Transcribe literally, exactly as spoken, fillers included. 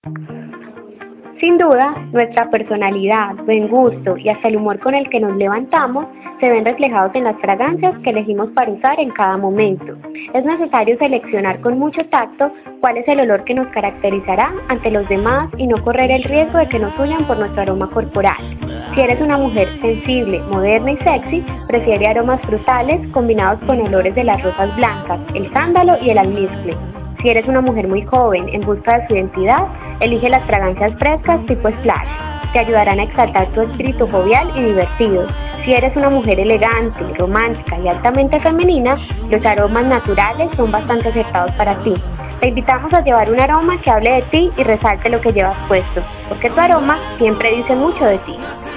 Sin duda, nuestra personalidad, buen gusto y hasta el humor con el que nos levantamos se ven reflejados en las fragancias que elegimos para usar en cada momento. Es necesario seleccionar con mucho tacto cuál es el olor que nos caracterizará ante los demás y no correr el riesgo de que nos huyan por nuestro aroma corporal. Si eres una mujer sensible, moderna y sexy, prefiere aromas frutales combinados con olores de las rosas blancas, el sándalo y el almizcle. Si eres una mujer muy joven en busca de su identidad, elige las fragancias frescas tipo splash. Te ayudarán a exaltar tu espíritu jovial y divertido. Si eres una mujer elegante, romántica y altamente femenina, los aromas naturales son bastante acertados para ti. Te invitamos a llevar un aroma que hable de ti y resalte lo que llevas puesto, porque tu aroma siempre dice mucho de ti.